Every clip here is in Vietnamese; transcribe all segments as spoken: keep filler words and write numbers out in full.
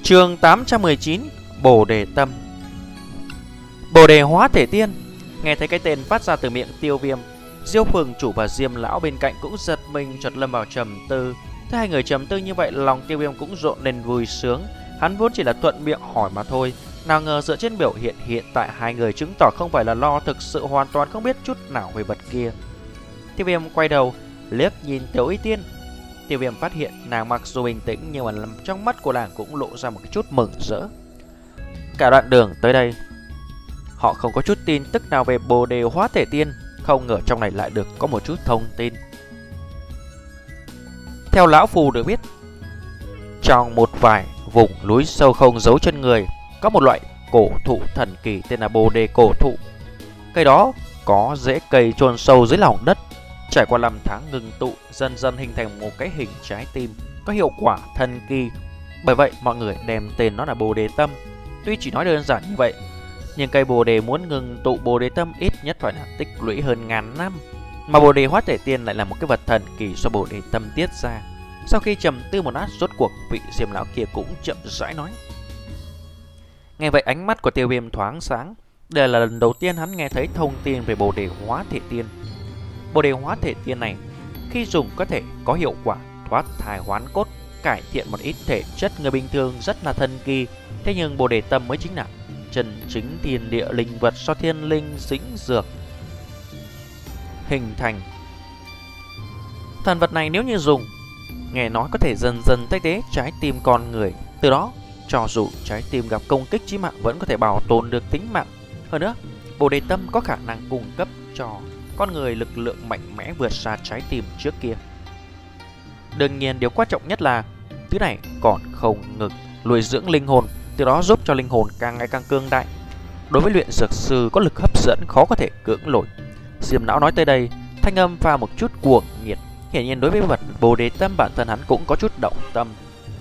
Chương tám trăm mười chín. Bồ đề tâm. Bồ đề hóa thể tiên. Nghe thấy cái tên phát ra từ miệng Tiêu Viêm, Diêu phường chủ và Diêm lão bên cạnh cũng giật mình, chợt lâm vào trầm tư. Thấy hai người trầm tư như vậy, lòng Tiêu Viêm cũng rộn lên vui sướng. Hắn vốn chỉ là thuận miệng hỏi mà thôi, nào ngờ dựa trên biểu hiện hiện tại hai người chứng tỏ không phải là lo, thực sự hoàn toàn không biết chút nào về vật kia. Tiêu Viêm quay đầu liếc nhìn Tiểu Y Tiên. Tiêu Viêm phát hiện nàng mặc dù bình tĩnh nhưng mà trong mắt của nàng cũng lộ ra một cái chút mừng rỡ. Cả đoạn đường tới đây, họ không có chút tin tức nào về Bồ đề hóa thể tiên, không ngờ trong này lại được có một chút thông tin. Theo lão phù được biết, trong một vài vùng núi sâu không giấu chân người, có một loại cổ thụ thần kỳ tên là Bồ đề cổ thụ. Cây đó có rễ cây chôn sâu dưới lòng đất, trải qua năm tháng ngừng tụ, dần dần hình thành một cái hình trái tim, có hiệu quả thần kỳ. Bởi vậy mọi người đem tên nó là Bồ đề tâm. Tuy chỉ nói đơn giản như vậy, nhưng cây bồ đề muốn ngừng tụ bồ đề tâm ít nhất phải là tích lũy hơn ngàn năm. Mà bồ đề hóa thể tiên lại là một cái vật thần kỳ do bồ đề tâm tiết ra. Sau khi trầm tư một lát, rốt cuộc vị Diêm lão kia cũng chậm rãi nói. Nghe vậy ánh mắt của Tiêu Viêm thoáng sáng. Đây là lần đầu tiên hắn nghe thấy thông tin về bồ đề hóa thể tiên. Bồ đề hóa thể tiên này khi dùng có thể có hiệu quả thoát thai hoán cốt, cải thiện một ít thể chất người bình thường, rất là thần kỳ. Thế nhưng bồ đề tâm mới chính là chân chính thiên địa linh vật do thiên linh dĩnh dược hình thành. Thần vật này nếu như dùng, nghe nói có thể dần dần thay thế trái tim con người, từ đó cho dù trái tim gặp công kích chí mạng vẫn có thể bảo tồn được tính mạng. Hơn nữa, bồ đề tâm có khả năng cung cấp cho con người lực lượng mạnh mẽ vượt xa trái tim trước kia. Đương nhiên điều quan trọng nhất là thứ này còn không ngừng nuôi dưỡng linh hồn, từ đó giúp cho linh hồn càng ngày càng cương đại. Đối với luyện dược sư có lực hấp dẫn khó có thể cưỡng nổi. Diêm lão nói tới đây, thanh âm pha một chút cuồng nhiệt. Hiển nhiên đối với vật bồ đề tâm, bản thân hắn cũng có chút động tâm.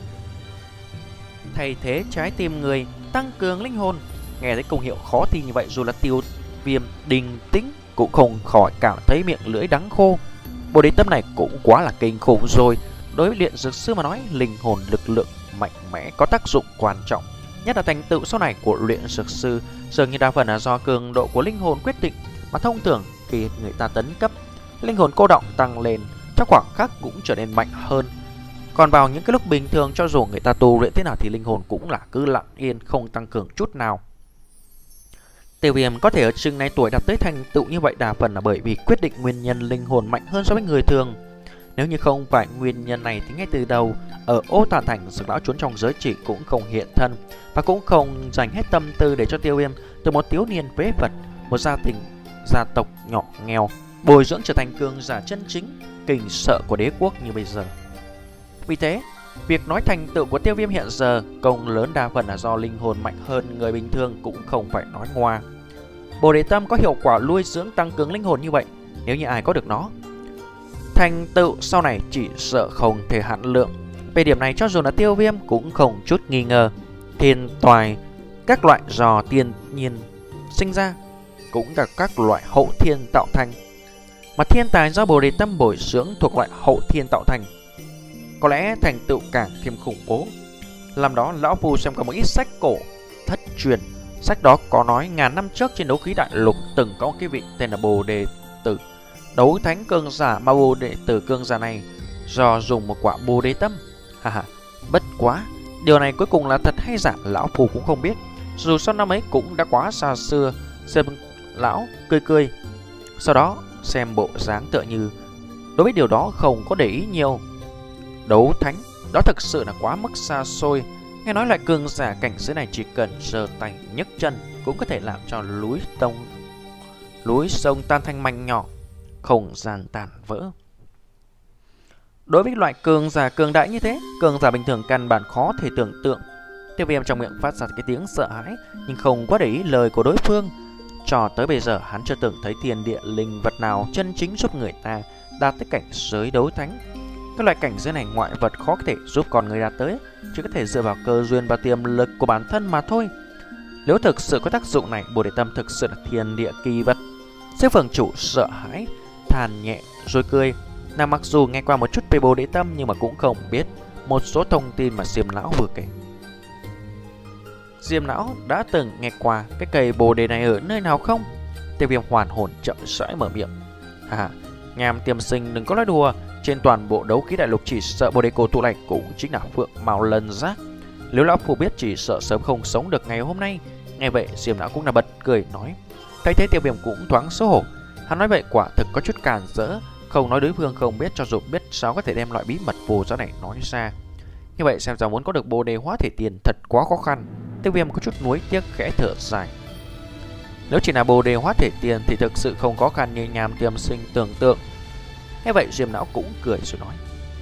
Thay thế trái tim người, tăng cường linh hồn. Nghe thấy công hiệu khó tin như vậy, dù là Tiêu Viêm đình tĩnh cũng không khỏi cảm thấy miệng lưỡi đắng khô. Bồ đề tâm này cũng quá là kinh khủng rồi. Đối với luyện dược sư mà nói, linh hồn lực lượng mạnh mẽ có tác dụng quan trọng, nhất là thành tựu sau này của luyện dược sư dường như đa phần là do cường độ của linh hồn quyết định. Mà thông thường khi người ta tấn cấp, linh hồn cô đọng tăng lên, trong khoảng khắc cũng trở nên mạnh hơn. Còn vào những cái lúc bình thường, cho dù người ta tu luyện thế nào thì linh hồn cũng là cứ lặng yên, không tăng cường chút nào. Tiêu Viêm có thể ở chừng này tuổi đạt tới thành tựu như vậy đa phần là bởi vì quyết định nguyên nhân linh hồn mạnh hơn so với người thường. Nếu như không phải nguyên nhân này thì ngay từ đầu ở Ô Tà Thành, Dược lão trốn trong giới chỉ cũng không hiện thân, và cũng không dành hết tâm tư để cho Tiêu Viêm từ một thiếu niên phế vật, một gia đình gia tộc nhỏ nghèo, bồi dưỡng trở thành cường giả chân chính, kinh sợ của đế quốc như bây giờ. Vì thế, việc nói thành tựu của Tiêu Viêm hiện giờ công lớn đa phần là do linh hồn mạnh hơn người bình thường, cũng không phải nói ngoa. Bồ đề tâm có hiệu quả nuôi dưỡng tăng cường linh hồn như vậy, nếu như ai có được nó, thành tựu sau này chỉ sợ không thể hạn lượng. Về điểm này cho dù là Tiêu Viêm cũng không chút nghi ngờ. Thiên toài các loại do thiên nhiên sinh ra cũng là các loại hậu thiên tạo thành, mà thiên tài do bồ đề tâm bồi dưỡng thuộc loại hậu thiên tạo thành, có lẽ thành tựu càng thêm khủng bố. Làm đó lão phu xem có một ít sách cổ thất truyền, sách đó có nói ngàn năm trước trên đấu khí đại lục từng có một cái vị tên là Bồ Đề Tử, đấu thánh cương giả, mà Bồ Đề Tử cương giả này do dùng một quả bồ đề tâm. Haha, bất quá điều này cuối cùng là thật hay giả lão phu cũng không biết, dù sau năm ấy cũng đã quá xa xưa. Xem lão cười cười, sau đó xem bộ dáng tựa như đối với điều đó không có để ý nhiều. Đấu thánh đó thực sự là quá mức xa xôi. Nghe nói loại cường giả cảnh giới này chỉ cần giơ tay nhấc chân cũng có thể làm cho núi tông núi sông tan thành mảnh nhỏ, không gian tàn vỡ. Đối với loại cường giả cường đại như thế, cường giả bình thường căn bản khó thể tưởng tượng. Tiêu Viêm trong miệng phát ra cái tiếng sợ hãi, nhưng không có để ý lời của đối phương. Cho tới bây giờ hắn chưa từng thấy thiên địa linh vật nào chân chính giúp người ta đạt tới cảnh giới đấu thánh. Các loại cảnh giới này ngoại vật khó có thể giúp con người đạt tới, chỉ có thể dựa vào cơ duyên và tiềm lực của bản thân mà thôi. Nếu thực sự có tác dụng này, bồ đề tâm thực sự là thiên địa kỳ vật. Sư phường chủ sợ hãi than nhẹ rồi cười. Nàng mặc dù nghe qua một chút về bồ đề tâm nhưng mà cũng không biết một số thông tin mà Diêm lão vừa kể. Diêm lão đã từng nghe qua cái cây bồ đề này ở nơi nào không? Tiêu Viêm hoàn hồn chậm rãi mở miệng. À, Nham Tiêm Sinh đừng có nói đùa, trên toàn bộ đấu khí đại lục chỉ sợ bồ đề cổ thụ này cũng chính là phượng mao lân giác. Nếu lão phu biết chỉ sợ sớm không sống được ngày hôm nay. Nghe vậy Diêm lão cũng là bật cười nói. Thấy thế Tiêu Viêm cũng thoáng xấu hổ. Hắn nói vậy quả thực có chút càn rỡ, không nói đối phương không biết, cho dù biết sao có thể đem loại bí mật vô giá này nói ra. Như vậy xem ra muốn có được bồ đề hóa thể tiền thật quá khó khăn. Tiêu Viêm có chút nuối tiếc khẽ thở dài. Nếu chỉ là bồ đề hóa thể tiền thì thực sự không khó khăn như Nham Tiêm Sinh tưởng tượng. Nghe vậy Diêm lão cũng cười rồi nói.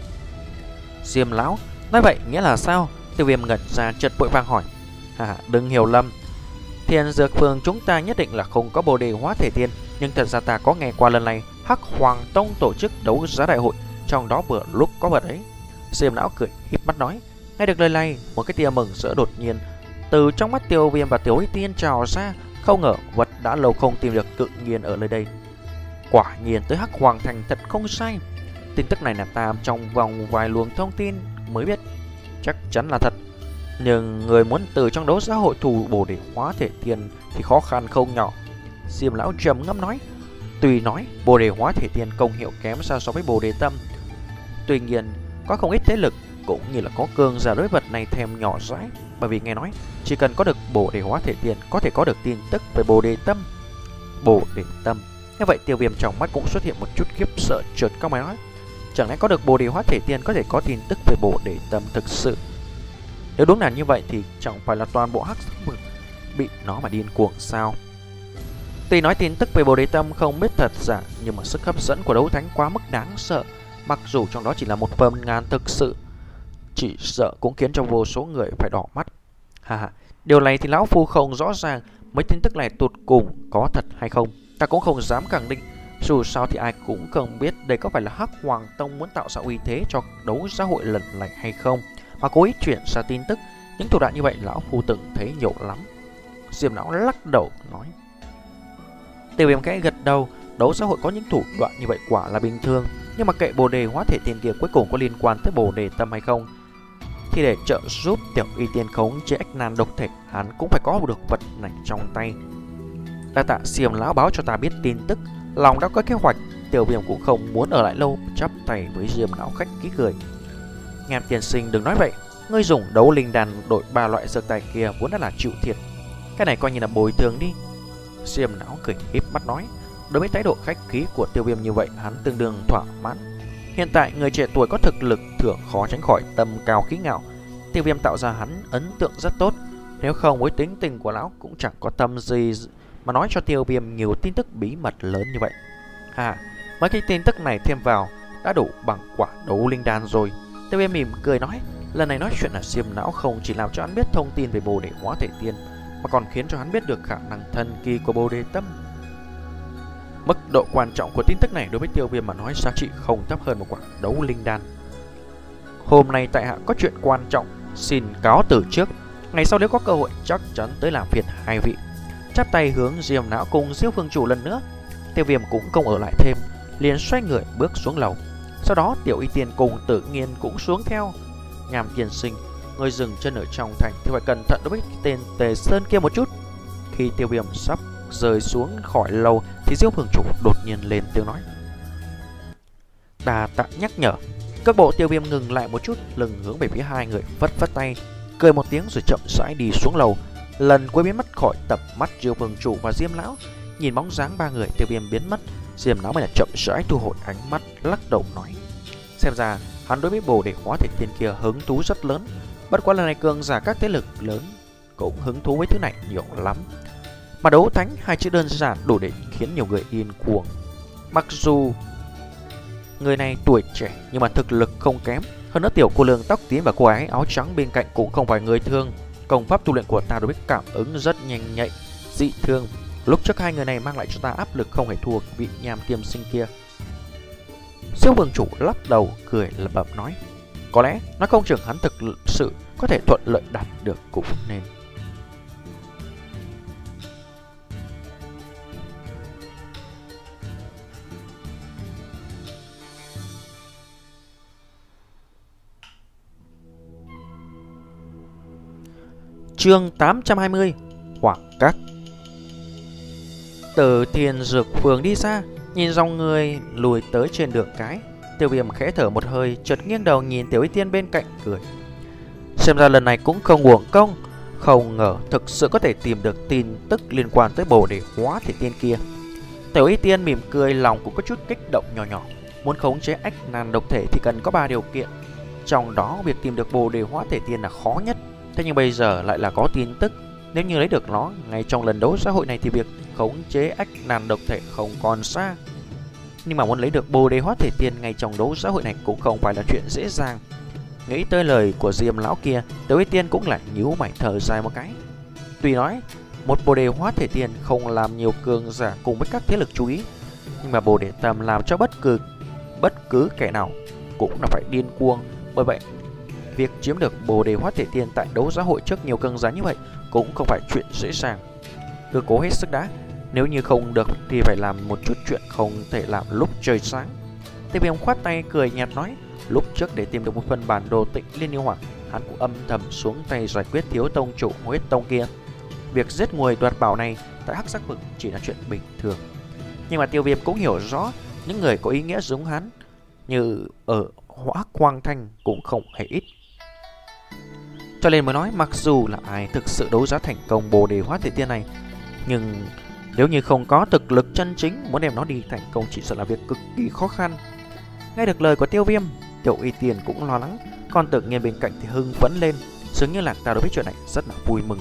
Diêm lão nói vậy nghĩa là sao? Tiêu Viêm ngẩn ra chợt vội vàng hỏi. À, đừng hiểu lầm, Thiên Dược Phường chúng ta nhất định là không có bồ đề hóa thể tiên, nhưng thật ra ta có nghe qua lần này Hắc Hoàng Tông tổ chức đấu giá đại hội, trong đó vừa lúc có vật ấy. Diêm lão cười híp mắt nói. Nghe được lời này, một cái tia mừng rỡ đột nhiên từ trong mắt Tiêu Viêm và Tiểu Y Tiên trào ra. Không ngờ vật đã lâu không tìm được tự nhiên ở nơi đây. Quả nhiên tới Hắc Hoàng Thành thật không sai. Tin tức này là ta trong vòng vài luồng thông tin mới biết, chắc chắn là thật. Nhưng người muốn từ trong đấu giá hội thù bồ đề hóa thể tiên thì khó khăn không nhỏ. Diêm lão trầm ngâm nói. Tuy nói bồ đề hóa thể tiên công hiệu kém xa so với bồ đề tâm, tuy nhiên có không ít thế lực cũng như là có cường giả đối vật này thèm nhỏ dãi. Bởi vì nghe nói chỉ cần có được bồ đề hóa thể tiên có thể có được tin tức về bồ đề tâm. Bồ đề tâm. Như vậy Tiêu Viêm trong mắt cũng xuất hiện một chút khiếp sợ, chợt cao mày nói. Chẳng lẽ có được bồ đề hóa thể tiên có thể có tin tức về bồ đề tâm thực sự? Nếu đúng là như vậy thì chẳng phải là toàn bộ hắc vực bị nó mà điên cuồng sao? Tuy nói tin tức về bồ đề tâm không biết thật giả, nhưng mà sức hấp dẫn của đấu thánh quá mức đáng sợ. Mặc dù trong đó chỉ là một phần ngàn thực sự, chỉ sợ cũng khiến cho vô số người phải đỏ mắt. Ha ha, điều này thì lão phu không rõ ràng, mấy tin tức này tụt cùng có thật hay không ta cũng không dám khẳng định. Dù sao thì ai cũng không biết đây có phải là Hắc Hoàng Tông muốn tạo ra uy thế cho đấu giá hội lần này hay không, mà cố ý chuyển ra tin tức. Những thủ đoạn như vậy lão phu từng thấy nhiều lắm. Diêm lão lắc đầu nói. Tiêu Viêm khẽ gật đầu. Đấu xã hội có những thủ đoạn như vậy quả là bình thường, nhưng mà kệ bồ đề hóa thể tiền kia cuối cùng có liên quan tới bồ đề tâm hay không, thì để trợ giúp Tiểu Y Tiên khống chế ách nan độc thể, hắn cũng phải có được vật này trong tay. Đa tạ Diêm lão báo cho ta biết tin tức, lòng đã có kế hoạch. Tiêu Viêm cũng không muốn ở lại lâu, chắp tay với Diêm lão khách khí cười. Nham tiên sinh đừng nói vậy, ngươi dùng đấu linh đàn đổi ba loại dược tài kia vốn đã là chịu thiệt, cái này coi như là bồi thường đi. Diêm lão cười híp mắt nói. Đối với thái độ khách khí của Tiêu Viêm như vậy, hắn tương đương thỏa mãn. Hiện tại người trẻ tuổi có thực lực thường khó tránh khỏi tâm cao khí ngạo. Tiêu Viêm tạo ra hắn ấn tượng rất tốt. Nếu không với tính tình của lão cũng chẳng có tâm gì mà nói cho Tiêu Viêm nhiều tin tức bí mật lớn như vậy. À, mấy cái tin tức này thêm vào đã đủ bằng quả đấu linh đan rồi. Tiêu Viêm mỉm cười nói. Lần này nói chuyện là Diêm lão không chỉ làm cho hắn biết thông tin về bồ đề hóa thể tiên, mà còn khiến cho hắn biết được khả năng thần kỳ của bồ đề tâm. Mức độ quan trọng của tin tức này đối với Tiêu Viêm mà nói giá trị không thấp hơn một quả đấu linh đan. Hôm nay tại hạ có chuyện quan trọng, xin cáo từ trước. Ngày sau nếu có cơ hội chắc chắn tới làm phiền hai vị. Chắp tay hướng Diêm lão cùng Diêu Phương chủ lần nữa. Tiêu Viêm cũng không ở lại thêm, liền xoay người bước xuống lầu. Sau đó Tiểu Y Tiên cùng Tự Nhiên cũng xuống theo. Nham tiên sinh, người dừng chân ở trong thành thì phải cẩn thận đối với cái tên Tề Sơn kia một chút. Khi Tiêu Viêm sắp rời xuống khỏi lầu thì Diêu Phương chủ đột nhiên lên tiếng nói. Đà tạ nhắc nhở. Các bộ Tiêu Viêm ngừng lại một chút, lưng hướng về phía hai người, vất vất tay, cười một tiếng rồi chậm rãi đi xuống lầu. Lần cuối biến mất khỏi tầm mắt Diêu Phương chủ và Diêm lão. Nhìn bóng dáng ba người Tiêu Viêm biến mất, Diêm lão mới là chậm rãi thu hồi ánh mắt, lắc đầu nói. Xem ra hắn đối với bồ đề hóa thể tiên kia hứng thú rất lớn. Bất quá lần này cường giả các thế lực lớn cũng hứng thú với thứ này nhiều lắm. Mà đấu thánh hai chữ đơn giản đủ để khiến nhiều người điên cuồng. Mặc dù người này tuổi trẻ nhưng mà thực lực không kém. Hơn nữa tiểu cô lương tóc tím và cô gái áo trắng bên cạnh cũng không phải người thường. Công pháp tu luyện của ta đối với cảm ứng rất nhanh nhạy, dị thương. Lúc trước hai người này mang lại cho ta áp lực không hề thua vị Nham Tiêm Sinh kia. Siêu Vương chủ lắc đầu cười lẩm bẩm nói. Có lẽ nó không chừng hắn thực sự có thể thuận lợi đạt được cũng nên. Chương tám trăm hai mươi. Hoàng Các. Từ Thiên Dược Phường đi xa, nhìn dòng người lùi tới trên đường cái, Tiêu Viêm khẽ thở một hơi, chợt nghiêng đầu nhìn Tiểu Y Tiên bên cạnh cười. Xem ra lần này cũng không uổng công, không ngờ thực sự có thể tìm được tin tức liên quan tới Bồ Đề Hóa Thể Tiên kia. Tiểu Y Tiên mỉm cười, lòng cũng có chút kích động nhỏ nhỏ. Muốn khống chế ách nan độc thể thì cần có ba điều kiện, trong đó việc tìm được Bồ Đề Hóa Thể Tiên là khó nhất. Thế nhưng bây giờ lại là có tin tức, nếu như lấy được nó ngay trong lần đấu xã hội này thì việc khống chế ách nan độc thể không còn xa. Nhưng mà muốn lấy được Bồ Đề Hóa Thể Tiên ngay trong đấu xã hội này cũng không phải là chuyện dễ dàng. Nghĩ tới lời của Diêm lão kia, Tiểu Y Tiên cũng lại nhíu mày thở dài một cái. Tuy nói một Bồ Đề Hóa Thể Tiên không làm nhiều cường giả cùng với các thế lực chú ý, nhưng mà Bồ Đề Tâm làm cho bất cứ bất cứ kẻ nào cũng là phải điên cuồng. Bởi vậy việc chiếm được Bồ Đề Hóa Thể Tiên tại đấu giá hội trước nhiều cường giả như vậy cũng không phải chuyện dễ dàng. Cứ cố hết sức đã, nếu như không được thì phải làm một chút chuyện không thể làm lúc trời sáng. Tiêu Viêm khoát tay cười nhạt nói, lúc trước để tìm được một phần bản đồ Tịnh Liên Yêu Hoàng, hắn cũng âm thầm xuống tay giải quyết thiếu tông chủ huyết tông kia. Việc giết người đoạt bảo này tại Hắc Sắc Vực chỉ là chuyện bình thường. Nhưng mà Tiêu Viêm cũng hiểu rõ những người có ý nghĩa giống hắn như ở Hỏa Quang Thanh cũng không hề ít. Cho nên mới nói mặc dù là ai thực sự đấu giá thành công Bồ Đề Hóa Thể Tiên này, nhưng nếu như không có thực lực chân chính, muốn đem nó đi thành công chỉ sợ là việc cực kỳ khó khăn. Nghe được lời của Tiêu Viêm, Tiểu Y Tiên cũng lo lắng, còn tự nhiên bên cạnh thì hưng phấn lên, dường như là ta đối với chuyện này rất là vui mừng.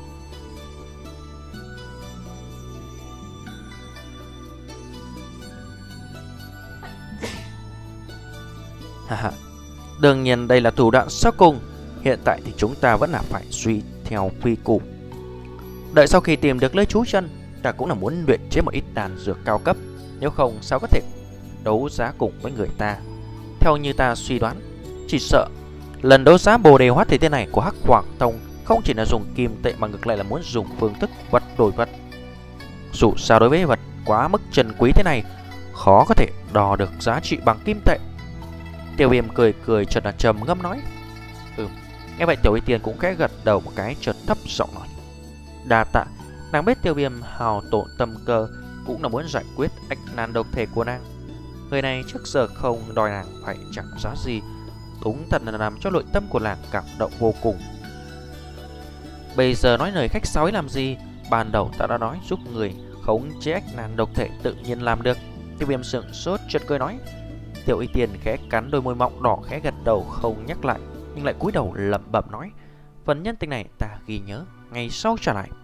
Haha, đương nhiên đây là thủ đoạn sau cùng. Hiện tại thì chúng ta vẫn là phải suy theo quy củ. Đợi sau khi tìm được lưới trú chân, ta cũng là muốn luyện chế một ít đan dược cao cấp, nếu không sao có thể đấu giá cùng với người ta. Theo như ta suy đoán, chỉ sợ lần đấu giá Bồ Đề Hóa Thể Tiên này của Hắc Hoàng Tông không chỉ là dùng kim tệ mà ngược lại là muốn dùng phương thức vật đổi vật. Dù sao đối với vật quá mức trân quý thế này, khó có thể đo được giá trị bằng kim tệ. Tiêu Viêm cười cười chợt là trầm ngâm nói. Ừ, nghe vậy Tiểu Y Tiên cũng khẽ gật đầu một cái, chợt thấp giọng nói. Đa tạ. Nàng biết Tiêu Viêm hào tổn tâm cơ, cũng là muốn giải quyết ách nan độc thể của nàng. Người này trước giờ không đòi nàng phải trả giá gì, đúng thật là làm cho nội tâm của nàng cảm động vô cùng. Bây giờ nói lời khách sáo làm gì? Ban đầu ta đã nói giúp người khống chế ách nan độc thể tự nhiên làm được. Tiêu Viêm sững sốt chợt cười nói. Tiểu Y Tiên khẽ cắn đôi môi mọng đỏ, khẽ gật đầu không nhắc lại, nhưng lại cúi đầu lẩm bẩm nói, phần nhân tình này ta ghi nhớ, ngày sau trả lại.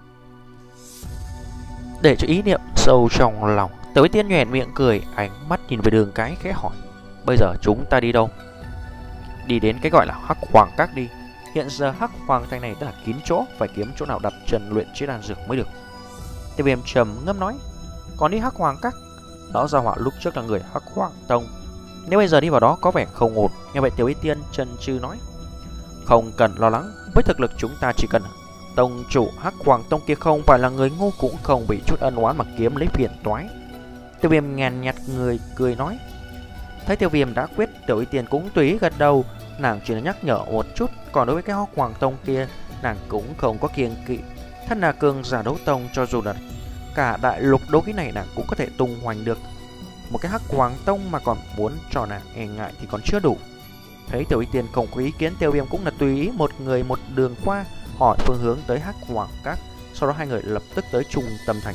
Để cho ý niệm sâu trong lòng, Tiểu Y Tiên nhoẻn miệng cười, ánh mắt nhìn về đường cái khẽ hỏi, bây giờ chúng ta đi đâu? Đi đến cái gọi là Hắc Hoàng Các đi. Hiện giờ Hắc Hoàng Thành này đã là kín chỗ, phải kiếm chỗ nào đặt chân luyện chế đan dược mới được. Tiêu Viêm trầm ngâm nói, còn đi Hắc Hoàng Các, đó ra hỏa lúc trước là người Hắc Hoàng Tông, nếu bây giờ đi vào đó có vẻ không ổn. Nghe vậy Tiểu Y Tiên chần chừ nói, không cần lo lắng, với thực lực chúng ta chỉ cần tông chủ Hắc Hoàng Tông kia không phải là người ngu, cũng không bị chút ân oán mà kiếm lấy phiền toái. Tiêu Viêm nhàn nhạt người cười nói. Thấy Tiêu Viêm đã quyết, Tiểu Y Tiên cũng tùy ý gật đầu, nàng chỉ là nhắc nhở một chút, còn đối với cái Hắc Hoàng Tông kia nàng cũng không có kiêng kỵ. Thân là cường giả đấu tông, cho dù là cả đại lục đấu khí này nàng cũng có thể tung hoành được. Một cái Hắc Hoàng Tông mà còn muốn cho nàng e ngại thì còn chưa đủ. Thấy Tiểu Y Tiên không có ý kiến, Tiêu Viêm cũng là tùy ý một người một đường qua, hỏi phương hướng tới Hắc Hoàng Các. Sau đó hai người lập tức tới trung tâm thành.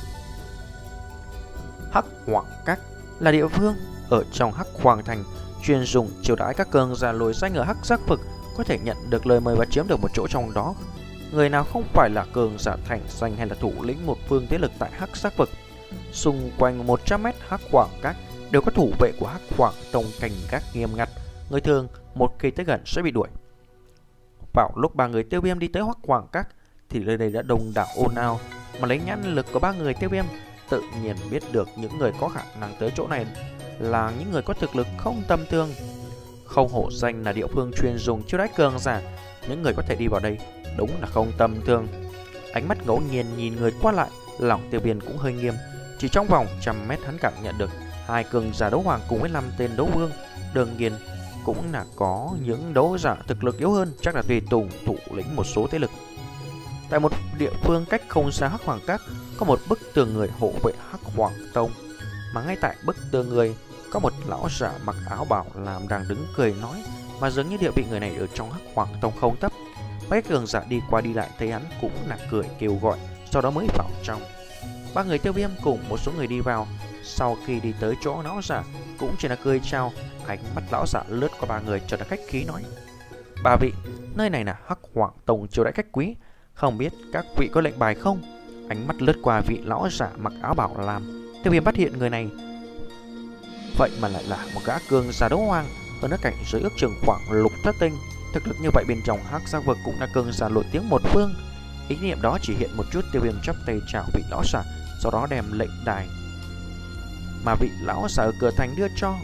Hắc Hoàng Các là địa phương ở trong Hắc Hoàng Thành chuyên dùng chiêu đãi các cường giả lối danh ở Hắc Sắc Vực, có thể nhận được lời mời và chiếm được một chỗ trong đó. Người nào không phải là cường giả thành danh hay là thủ lĩnh một phương thế lực tại Hắc Sắc Vực, xung quanh một trăm mét Hắc Hoàng Các đều có thủ vệ của Hắc Hoàng Tông canh gác nghiêm ngặt. Người thường một khi tới gần sẽ bị đuổi. Vào lúc ba người Tiêu Viêm đi tới Hắc Hoàng Các thì nơi đây đã đông đảo ồn ào, mà lấy nhãn lực của ba người Tiêu Viêm tự nhiên biết được những người có khả năng tới chỗ này là những người có thực lực không tầm thường. Không hổ danh là địa phương chuyên dùng chiêu đãi cường giả, những người có thể đi vào đây đúng là không tầm thường. Ánh mắt ngẫu nhiên nhìn người qua lại, lòng Tiêu Viêm cũng hơi nghiêm. Chỉ trong vòng trăm mét hắn cảm nhận được hai cường giả đấu hoàng cùng với năm tên đấu vương. Đương nhiên cũng là có những đấu giả thực lực yếu hơn, chắc là tùy tùng thủ lĩnh một số thế lực. Tại một địa phương cách không xa Hắc Hoàng Các có một bức tường người hộ vệ Hắc Hoàng Tông, mà ngay tại bức tường người có một lão giả mặc áo bào làm đang đứng cười nói, mà dường như địa vị người này ở trong Hắc Hoàng Tông không thấp. Mấy cường giả đi qua đi lại thấy hắn cũng là cười kêu gọi, sau đó mới vào trong. Ba người Tiêu Viêm cùng một số người đi vào. Sau khi đi tới chỗ lão giả cũng chỉ là cười chào. Ánh mắt lão giả lướt qua ba người cho đã khách khí nói: ba vị, nơi này là Hắc Hoàng Tông chiêu đãi khách quý, không biết các vị có lệnh bài không? Ánh mắt lướt qua vị lão giả mặc áo bảo làm, Tiêu Viêm phát hiện người này vậy mà lại là một gã cường giả đấu hoàng, hơn nữa cảnh giới ước chừng khoảng lục thất tinh. Thực lực như vậy bên trong Hắc Giác Vực cũng là cường giả nổi tiếng một phương. Ý niệm đó chỉ hiện một chút, Tiêu Viêm chắp tay chào vị lão giả, sau đó đem lệnh đài mà vị lão giả ở cửa thành đưa cho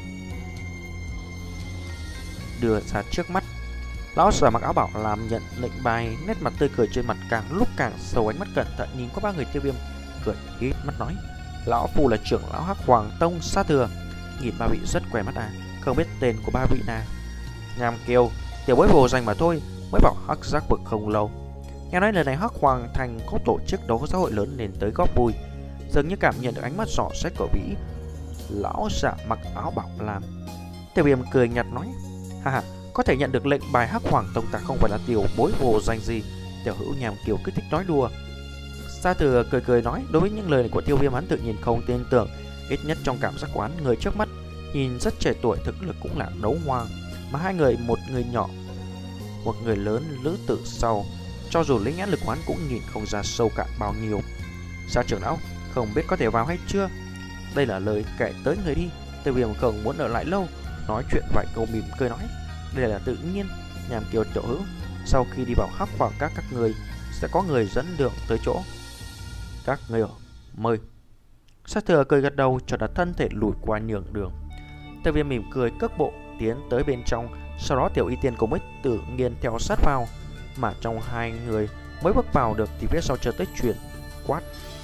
đưa ra trước mắt. Lão giả mặc áo bảo làm nhận lệnh bài, nét mặt tươi cười trên mặt càng lúc càng sâu, ánh mắt cẩn thận nhìn qua ba người Tiêu Viêm, cười híp mắt nói: lão phu là trưởng lão Hắc Hoàng Tông Sa Thừa. Nhìn ba vị rất quen mắt à, không biết tên của ba vị nào? Nham Kiều, tiểu bối vô danh mà thôi, mới vào Hắc Giác Vực không lâu. Nghe nói lần này Hắc Hoàng Thành có tổ chức đấu xã hội lớn nên tới góp vui. Dường như cảm nhận được ánh mắt dò xét của vị lão giả mặc áo bảo làm, Tiêu Viêm cười nhạt nói: ha ha, có thể nhận được lệnh bài Hắc Hoàng Tông ta không phải là tiểu bối vô danh gì. Tiểu hữu Nham Kiều cứ thích nói đùa. Sa Thừa cười cười nói, đối với những lời này của Tiêu Viêm hắn tự nhiên không tin tưởng. Ít nhất trong cảm giác quán, người trước mắt nhìn rất trẻ tuổi, thực lực cũng là đấu hoàng, mà hai người, một người nhỏ một người lớn, lữ tử sau, cho dù lấy nhãn lực quán cũng nhìn không ra sâu cạn bao nhiêu. Sa trưởng lão, không biết có thể vào hay chưa? Đây là lời kể tới người đi. Tiêu Viêm không muốn ở lại lâu, nói chuyện vài câu mỉm cười nói: đây là tự nhiên. Nham Kiều tiểu hữu, sau khi đi vào Hắc Hoàng Các, các người sẽ có người dẫn đường tới chỗ các người ở, mời. Sa Thừa cười gật đầu, cho đặt thân thể lùi qua nhường đường. Tiêu Viêm mỉm cười cước bộ tiến tới bên trong, sau đó Tiểu Y Tiên cùng Ích Tử Nghiên theo sát vào. Mà trong hai người mới bước vào được thì phía sau chợt tới truyền quát: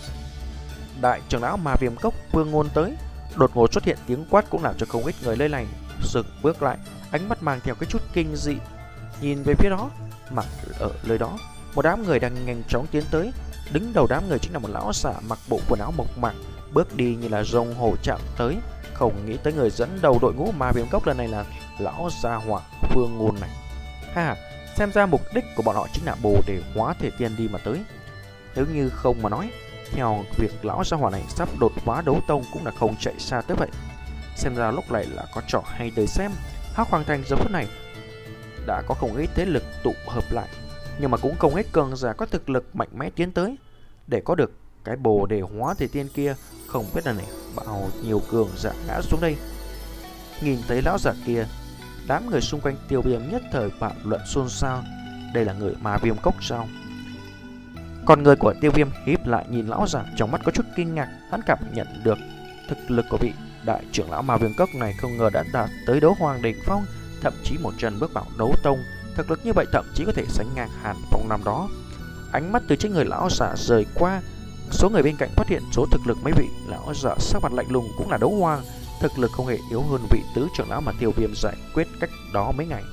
đại trưởng lão Ma Viêm Cốc Vương Ngôn tới. Đột ngột xuất hiện tiếng quát cũng làm cho không ít người lây lành dừng bước lại, ánh mắt mang theo cái chút kinh dị nhìn về phía đó. Mà ở nơi đó, một đám người đang nhanh chóng tiến tới. Đứng đầu đám người chính là một lão giả mặc bộ quần áo mộc mạc, bước đi như là rồng hổ chạm tới. Không nghĩ tới người dẫn đầu đội ngũ Ma Viêm Cốc lần này là lão gia hỏa Vương Ngôn này. Ha, xem ra mục đích của bọn họ chính là bồ để hóa thể tiên đi mà tới. Nếu như không mà nói, theo việc lão gia hỏa này sắp đột phá đấu tông cũng là không chạy xa tới vậy. Xem ra lúc này là có trò hay tới xem. Hắc Hoàng Thành giờ phút này đã có không ít thế lực tụ hợp lại, nhưng mà cũng không ít cường giả có thực lực mạnh mẽ tiến tới. Để có được cái bồ đề hóa thể tiên kia, không biết là này bao nhiêu cường giả ngã xuống đây. Nhìn thấy lão giả kia, đám người xung quanh Tiêu Viêm nhất thời bàn luận xôn xao. Đây là người Ma Viêm Cốc sao? Còn người của Tiêu Viêm híp lại nhìn lão giả, trong mắt có chút kinh ngạc. Hắn cảm nhận được thực lực của vị đại trưởng lão Ma Viêm Cốc này không ngờ đã đạt tới đấu hoàng đỉnh phong, thậm chí một chân bước vào đấu tông. Thực lực như vậy thậm chí có thể sánh ngang Hàn Phong năm đó. Ánh mắt từ trên người lão giả rời qua số người bên cạnh, phát hiện số thực lực mấy vị lão giả sắc mặt lạnh lùng cũng là đấu hoàng, thực lực không hề yếu hơn vị tứ trưởng lão mà Tiêu Viêm giải quyết cách đó mấy ngày.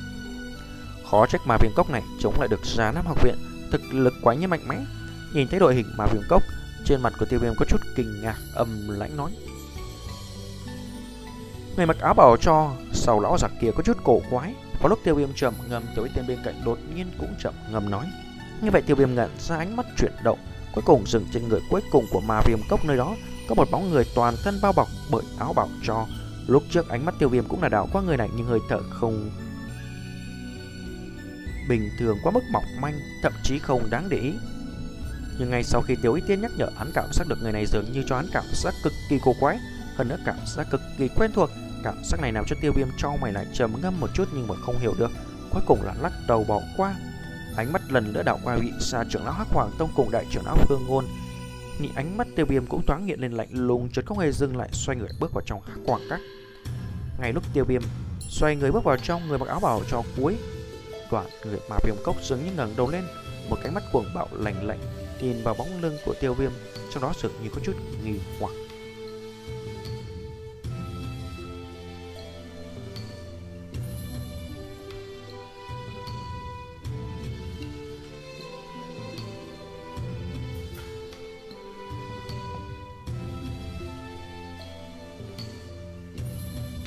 Khó trách Ma Viêm Cốc này chống lại được Già Nam học viện, thực lực quá nhiên mạnh mẽ. Nhìn thấy đội hình Ma Viêm Cốc, trên mặt của Tiêu Viêm có chút kinh ngạc, âm lãnh nói: người mặc áo bảo cho sau lão giặc kia có chút cổ quái. Vào lúc Tiêu Viêm trầm ngâm, Tiểu Y Tiên bên cạnh đột nhiên cũng trầm ngâm nói. Như vậy Tiêu Viêm ngẩn ra, ánh mắt chuyển động, cuối cùng dừng trên người cuối cùng của Ma Viêm Cốc. Nơi đó có một bóng người toàn thân bao bọc bởi áo bảo cho. Lúc trước ánh mắt Tiêu Viêm cũng là đảo qua người này, nhưng hơi thở không bình thường, quá mức mỏng manh, thậm chí không đáng để ý. Nhưng ngay sau khi Tiểu Y Tiên nhắc nhở, hắn cảm giác được người này dường như cho hắn cảm giác cực kỳ cổ quái, hơn nữa cảm giác cực kỳ quen thuộc. Cảm giác này làm cho Tiêu Viêm cho mày lại trầm ngâm một chút, nhưng mà không hiểu được, cuối cùng là lắc đầu bỏ qua. Ánh mắt lần nữa đảo qua vị Sa trưởng lão Hắc Hoàng Tông cùng đại trưởng lão Vương Ngôn. Nhìn ánh mắt Tiêu Viêm cũng thoáng hiện lên lạnh lùng, chợt không hề dừng lại, xoay người bước vào trong Hắc Hoàng Các. Ngay lúc Tiêu Viêm xoay người bước vào trong, người mặc áo bảo cho cuối đoạn người Ma Viêm Cốc dường như ngẩng đầu lên, một cái mắt cuồng bạo lạnh lạnh nhìn vào bóng lưng của Tiêu Viêm, trong đó dường như có chút nghi hoặc.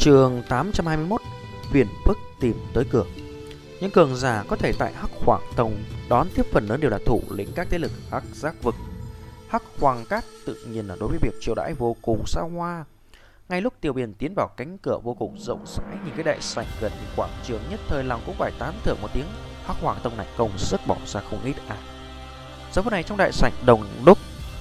Chương tám trăm hai mươi mốt. Phiền phức tìm tới cửa. Những cường giả có thể tại Hắc Hoàng Tông đón tiếp phần lớn đều là thủ lĩnh các thế lực Hắc Giác Vực. Hắc Hoàng Cát tự nhiên là đối với việc chiêu đãi vô cùng xa hoa. Ngay lúc Tiêu Viêm tiến vào cánh cửa vô cùng rộng rãi, nhìn cái đại sảnh gần quảng trường, nhất thời lòng cũng phải tán thưởng một tiếng. Hắc Hoàng Tông này công sức bỏ ra không ít à. Giờ phút này trong đại sảnh đồng đúc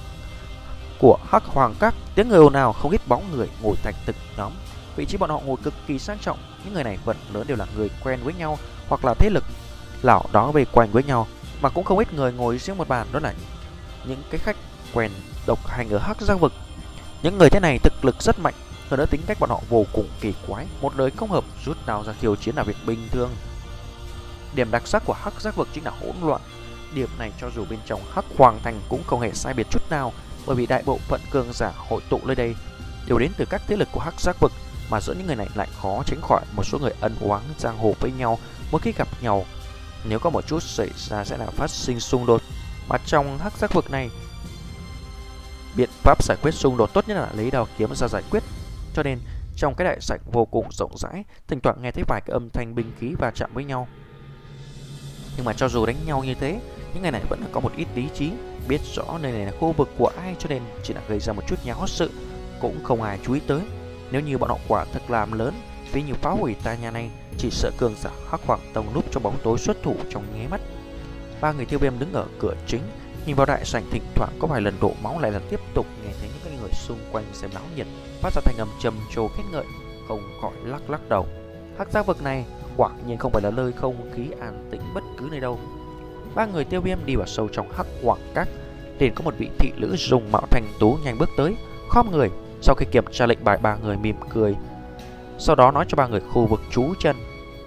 của Hắc Hoàng Các, tiếng người ồn ào, không ít bóng người ngồi thành từng nhóm. Vị trí bọn họ ngồi cực kỳ sang trọng, những người này phần lớn đều là người quen với nhau hoặc là thế lực lão đó về quanh với nhau, mà cũng không ít người ngồi riêng một bàn, đó là những cái khách quen độc hành ở Hắc Giác Vực. Những người thế này thực lực rất mạnh, hơn nữa tính cách bọn họ vô cùng kỳ quái, một lời không hợp rút đao ra khiêu chiến là việc bình thường. Điểm đặc sắc của Hắc Giác Vực chính là hỗn loạn. Điểm này cho dù bên trong Hắc Hoàng Thành cũng không hề sai biệt chút nào, bởi vì đại bộ phận cường giả hội tụ nơi đây đều đến từ các thế lực của Hắc Giác Vực, mà giữa những người này lại khó tránh khỏi một số người ân oán giang hồ với nhau. Mỗi khi gặp nhau, nếu có một chút xảy ra sẽ là phát sinh xung đột, mà trong Hắc Giác Vực này, biện pháp giải quyết xung đột tốt nhất là lấy đao kiếm ra giải quyết. Cho nên trong cái đại sảnh vô cùng rộng rãi, thỉnh thoảng nghe thấy vài cái âm thanh binh khí va chạm với nhau. Nhưng mà cho dù đánh nhau như thế, những người này vẫn có một ít lý trí, biết rõ nơi này là khu vực của ai, cho nên chỉ là gây ra một chút nháo sự, cũng không ai chú ý tới. Nếu như bọn họ quả thực làm lớn, ví như phá hủy tòa nhà này, chỉ sợ cường giả Hắc Hoàng Tông núp trong bóng tối xuất thủ trong nháy mắt. Ba người Tiêu Viêm đứng ở cửa chính, nhìn vào đại sảnh, thỉnh thoảng có vài lần đổ máu, lại là tiếp tục nghe thấy những cái người xung quanh xem náo nhiệt phát ra thành âm trầm trồ khen ngợi, không khỏi lắc lắc đầu. Hắc Giác Vực này quả nhiên không phải là nơi không khí an tĩnh bất cứ nơi đâu. Ba người Tiêu Viêm đi vào sâu trong Hắc Hoàng Các, liền có một vị thị nữ dùng mạo thanh tú nhanh bước tới, khom người. Sau khi kiểm tra lệnh bài, ba người mỉm cười, sau đó nói cho ba người khu vực trú chân.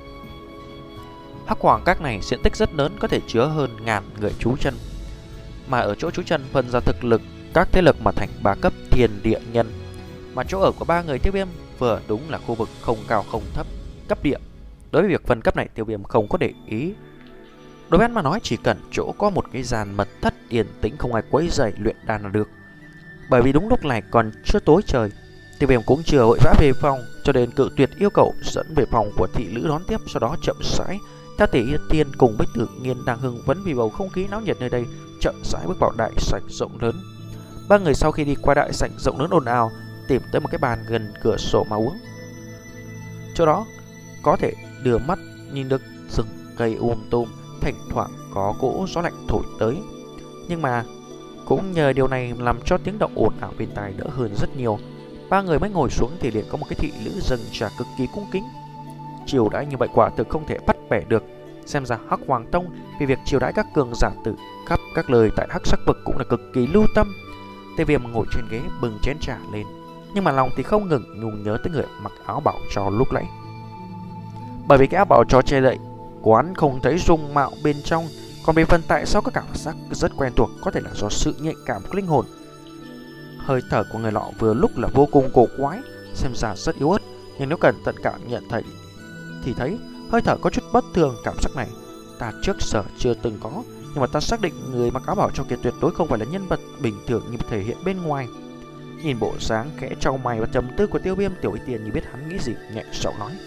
Hắc Hoàng Các này diện tích rất lớn, có thể chứa hơn ngàn người trú chân, mà ở chỗ trú chân phân ra thực lực các thế lực mà thành ba cấp thiên địa nhân. Mà chỗ ở của ba người Tiêu Viêm vừa đúng là khu vực không cao không thấp, cấp địa. Đối với việc phân cấp này, Tiêu Viêm không có để ý. Đối với anh mà nói, chỉ cần chỗ có một cái gian mật thất yên tĩnh, không ai quấy rầy luyện đan là được. Bởi vì đúng lúc này còn chưa tối trời, Tiêu Viêm cũng chưa vội vã về phòng, cho nên cự tuyệt yêu cầu, dẫn về phòng của thị nữ đón tiếp. Sau đó chậm rãi theo Tỷ Yên Tiên cùng với Tự Nhiên đang hưng phấn vì bầu không khí náo nhiệt nơi đây, chậm rãi bước vào đại sảnh rộng lớn. Ba người sau khi đi qua đại sảnh rộng lớn ồn ào, tìm tới một cái bàn gần cửa sổ mà uống. Chỗ đó có thể đưa mắt nhìn được rừng cây um tùm, thỉnh thoảng có cỗ gió lạnh thổi tới, nhưng mà cũng nhờ điều này làm cho tiếng động ồn ào bên tai đỡ hơn rất nhiều. Ba người mới ngồi xuống thì liền có một cái thị nữ dâng trà cực kỳ cung kính. Chiều đãi như vậy quả thực không thể bắt bẻ được. Xem ra Hắc Hoàng Tông vì việc chiều đãi các cường giả từ khắp các lời tại Hắc Giác Vực cũng là cực kỳ lưu tâm. Tiêu Viêm ngồi trên ghế bưng chén trà lên, nhưng mà lòng thì không ngừng nhung nhớ tới người mặc áo bảo cho lúc nãy. Bởi vì cái áo bảo cho che đậy quán không thấy dung mạo bên trong, còn về phần tại sao có cảm giác rất quen thuộc, có thể là do sự nhạy cảm của linh hồn. Hơi thở của người lọ vừa lúc là vô cùng cổ quái, xem ra rất yếu ớt, nhưng nếu cẩn thận cảm nhận thấy thì thấy hơi thở có chút bất thường. Cảm giác này ta trước giờ chưa từng có, nhưng mà ta xác định người mặc áo bảo cho kia tuyệt đối không phải là nhân vật bình thường như thể hiện bên ngoài. Nhìn bộ dáng khẽ trao mày và trầm tư của Tiêu Viêm, Tiểu Y Tiên như biết hắn nghĩ gì, nhẹ giọng nói.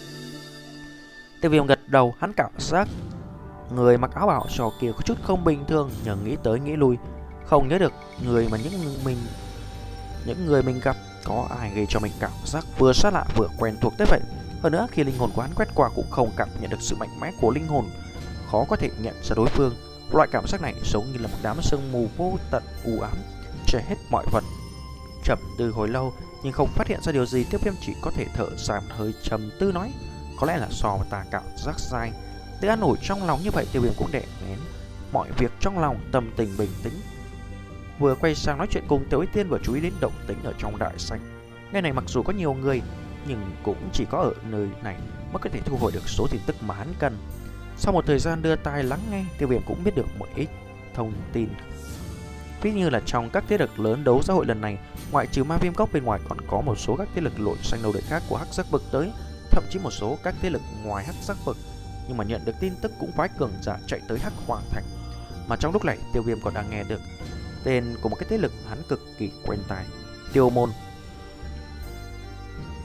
Tiêu Viêm gật đầu, hắn cảm giác người mặc áo bảo cho kia có chút không bình thường, nhưng nghĩ tới nghĩ lui không nhớ được người mà những mình những người mình gặp có ai gây cho mình cảm giác vừa xa lạ vừa quen thuộc tới vậy. Hơn nữa khi linh hồn của hắn quét qua cũng không cảm nhận được sự mạnh mẽ của linh hồn, khó có thể nhận ra đối phương. Loại cảm giác này giống như là một đám sương mù vô tận u ám che hết mọi vật. Trầm tư hồi lâu nhưng không phát hiện ra điều gì, Tiêu Viêm chỉ có thể thở dài một hơi, trầm tư nói: có lẽ là so với ta cảm giác sai. Tự an ủi trong lòng như vậy, Tiêu Viêm cũng đè nén mọi việc trong lòng, tâm tình bình tĩnh, vừa quay sang nói chuyện cùng Tiểu Y Tiên, vừa chú ý đến động tĩnh ở trong đại sảnh. Nơi này mặc dù có nhiều người, nhưng cũng chỉ có ở nơi này mới có thể thu hồi được số tin tức mà hắn cần. Sau một thời gian đưa tai lắng nghe, Tiêu Viêm cũng biết được một ít thông tin. Ví như là trong các thế lực lớn đấu xã hội lần này, ngoại trừ Ma Viêm Cốc bên ngoài còn có một số các thế lực lội xanh đầu đời khác của Hắc Giác Vực tới, thậm chí một số các thế lực ngoài Hắc Giác Vực. Nhưng mà nhận được tin tức cũng phái cường giả chạy tới Hắc Hoàng Thành. Mà trong lúc này, Tiêu Viêm còn đang nghe được tên của một cái thế lực hắn cực kỳ quen tai, Tiêu Môn.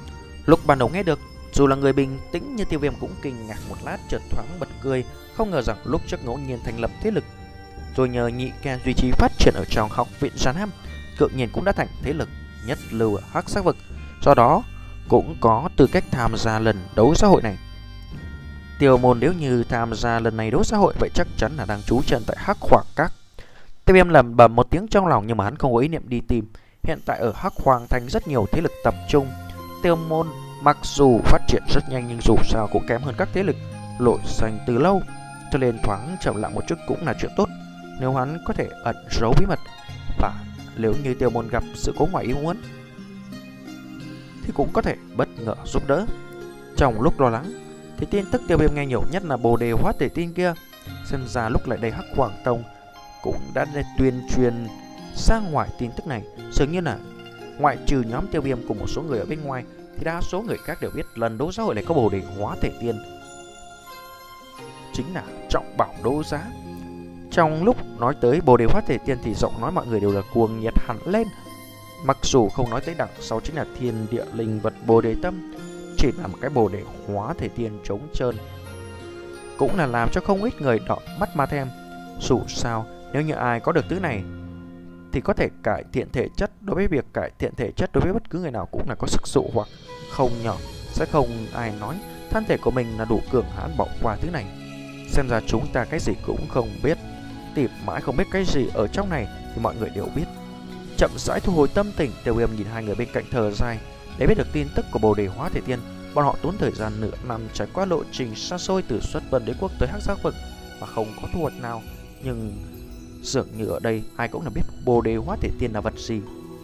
Lúc ban đầu nghe được, dù là người bình tĩnh như Tiêu Viêm cũng kinh ngạc một lát, chợt thoáng bật cười, không ngờ rằng lúc trước ngẫu nhiên thành lập thế lực, rồi nhờ nhị ca duy trì phát triển ở trong học viện Giàn Ham, tự nhiên cũng đã thành thế lực nhất lưu ở Hắc Sắc Vực, do đó cũng có tư cách tham gia lần đấu xã hội này. Tiêu môn nếu như tham gia lần này đấu xã hội vậy chắc chắn là đang trú chân tại Hắc Hoàng Các. Tiêu Viêm lẩm bẩm một tiếng trong lòng, nhưng mà hắn không có ý niệm đi tìm. Hiện tại ở Hắc Hoàng Thành rất nhiều thế lực tập trung. Tiêu môn mặc dù phát triển rất nhanh nhưng dù sao cũng kém hơn các thế lực nổi danh từ lâu, cho nên thoáng chậm lại một chút cũng là chuyện tốt. Nếu hắn có thể ẩn giấu bí mật, và nếu như Tiêu môn gặp sự cố ngoài ý muốn thì cũng có thể bất ngờ giúp đỡ. Trong lúc lo lắng thì tin tức Tiêu Viêm nghe nhiều nhất là Bồ Đề Hóa Thể Tin kia. Xem ra lúc lại đây Hắc Hoàng Tông cũng đã tuyên truyền ra ngoài tin tức này. Dường như là ngoại trừ nhóm Tiêu Viêm cùng một số người ở bên ngoài thì đa số người khác đều biết lần đấu giá hội này có Bồ Đề Hóa Thể Tiên, chính là trọng bảo đấu giá. Trong lúc nói tới Bồ Đề Hóa Thể Tiên thì giọng nói mọi người đều là cuồng nhiệt hẳn lên. Mặc dù không nói tới đằng sau chính là thiên địa linh vật Bồ Đề Tâm, chỉ là một cái Bồ Đề Hóa Thể Tiên trống trơn, cũng là làm cho không ít người đỏ mắt mà thèm. Dù sao nếu như ai có được thứ này thì có thể cải thiện thể chất. Đối với việc cải thiện thể chất đối với bất cứ người nào cũng là có sức dụ hoặc không nhỏ. Sẽ không ai nói thân thể của mình là đủ cường hãn bỏ qua thứ này. Xem ra chúng ta cái gì cũng không biết, tìm mãi không biết cái gì ở trong này thì mọi người đều biết. Chậm rãi thu hồi tâm tình, Tiêu Viêm nhìn hai người bên cạnh thở dài. Để biết được tin tức của Bồ Đề Hóa Thể Tiên, bọn họ tốn thời gian nửa năm trải qua lộ trình xa xôi từ Xuất Vân Đế Quốc tới Hắc Giác Vực mà không có thu hoạch nào. Nhưng dường như ở đây ai cũng là biết Bồ Đề Hóa Thể Tiên là vật gì.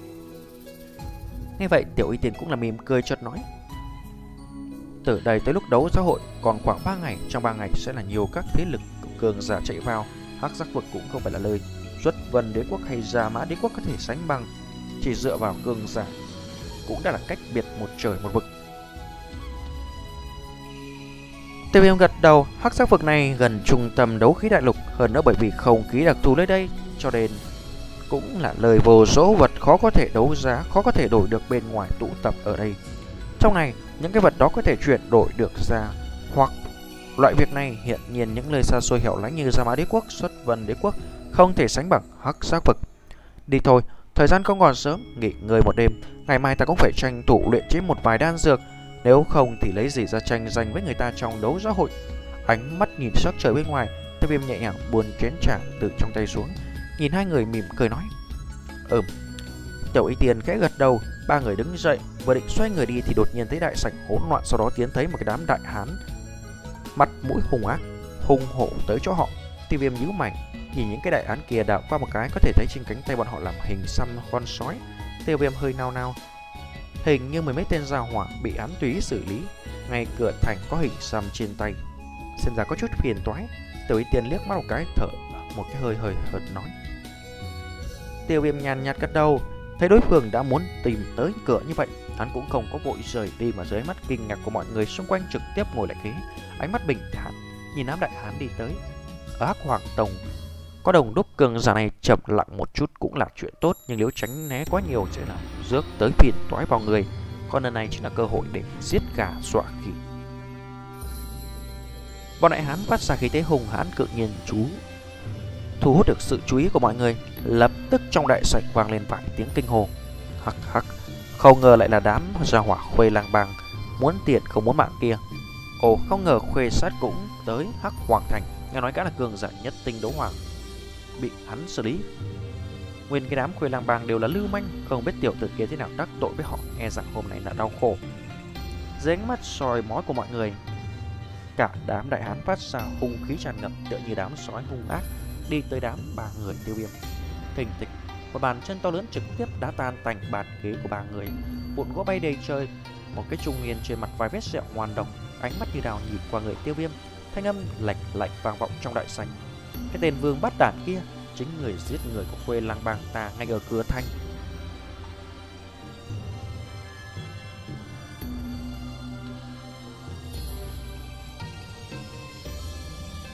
Nghe vậy Tiểu Y Tiên cũng là mỉm cười chợt nói: từ đây tới lúc đấu xã hội còn khoảng ba ngày, trong ba ngày sẽ là nhiều các thế lực cường giả chạy vào. Hắc Giác Vực cũng không phải là lời Xuất Vân Đế Quốc hay Gia Mã Đế Quốc có thể sánh bằng, chỉ dựa vào cường giả cũng đã là cách biệt một trời một vực. Tiêu Viêm gật đầu. Hắc Giác Vực này gần trung tâm đấu khí đại lục, hơn nữa bởi vì không khí đặc thù nơi đây cho nên cũng là lời vô số vật khó có thể đấu giá, khó có thể đổi được bên ngoài tụ tập ở đây. Trong này những cái vật đó có thể chuyển đổi được ra, hoặc loại việc này hiện nhiên những nơi xa xôi hẻo lánh như Gia Mã Đế Quốc, Xuất Vân Đế Quốc không thể sánh bằng Hắc Giác Vực. Đi thôi, thời gian không còn sớm, nghỉ ngơi một đêm, ngày mai ta cũng phải tranh thủ luyện chế một vài đan dược, nếu không thì lấy gì ra tranh giành với người ta trong đấu xã hội. Ánh mắt nhìn sắc trời bên ngoài, Tiêu Viêm nhẹ nhàng buông chén trà từ trong tay xuống, nhìn hai người mỉm cười nói: ừm. Tiểu Y Tiên khẽ gật đầu. Ba người đứng dậy, vừa định xoay người đi thì đột nhiên thấy đại sảnh hỗn loạn, sau đó tiến thấy một cái đám đại hán mặt mũi hung ác hung hổ tới chỗ họ. Tiêu Viêm nhíu mày, nhìn những cái đại hán kia đảo qua một cái, có thể thấy trên cánh tay bọn họ làm hình xăm con sói. Tiêu Viêm hơi nao nao, hình như mười mấy tên gia hỏa bị hắn tùy ý xử lý. Ngay cửa thành có hình xăm trên tay, xem ra có chút phiền toái. Tiểu Y Tiên liếc mắt một cái, thở một cái hơi hơi hợt nói. Tiêu Viêm nhàn nhạt gật đầu. Thấy đối phương đã muốn tìm tới cửa như vậy, hắn cũng không có vội rời đi, mà dưới mắt kinh ngạc của mọi người xung quanh trực tiếp ngồi lại ghế, ánh mắt bình thản nhìn đám đại hán đi tới. Ở Hắc Hoàng Tông có đồng đúc cường giả này chậm lặng một chút cũng là chuyện tốt, nhưng nếu tránh né quá nhiều sẽ là rước tới phiền toái vào người. Còn lần này chính là cơ hội để giết gà dọa khỉ. Bọn đại hán phát ra khí thế hùng hãn cự nhiên chú thu hút được sự chú ý của mọi người. Lập tức trong đại sảnh vang lên vài tiếng kinh hô. Hắc hắc, không ngờ lại là đám gia hỏa Khuê Lang Bang, muốn tiền không muốn mạng kia. Ồ, không ngờ Khuê Sát cũng tới Hắc Hoàng Thành. Nghe nói cả là cường giả nhất tinh đấu hoàng bị hắn xử lý. Nguyên cái đám Khuê Lang Bang đều là lưu manh, không biết tiểu tử kia thế nào đắc tội với họ, e rằng hôm nay là đau khổ. Dưới ánh mắt soi mói của mọi người, cả đám đại hán phát ra hung khí tràn ngập, tựa như đám sói hung ác đi tới đám ba người Tiêu Viêm. Thình thịch, một bàn chân to lớn trực tiếp đá tan tành bàn ghế của ba người, vụn gỗ bay đầy trời. Một cái trung niên trên mặt vài vết sẹo ngoan độc, ánh mắt như đào nhìn qua người Tiêu Viêm, thanh âm lạnh lạnh vang vọng trong đại sảnh. Cái tên vương bát đản kia chính người giết người của Khuê Lang Bang ta ngay ở cửa thành.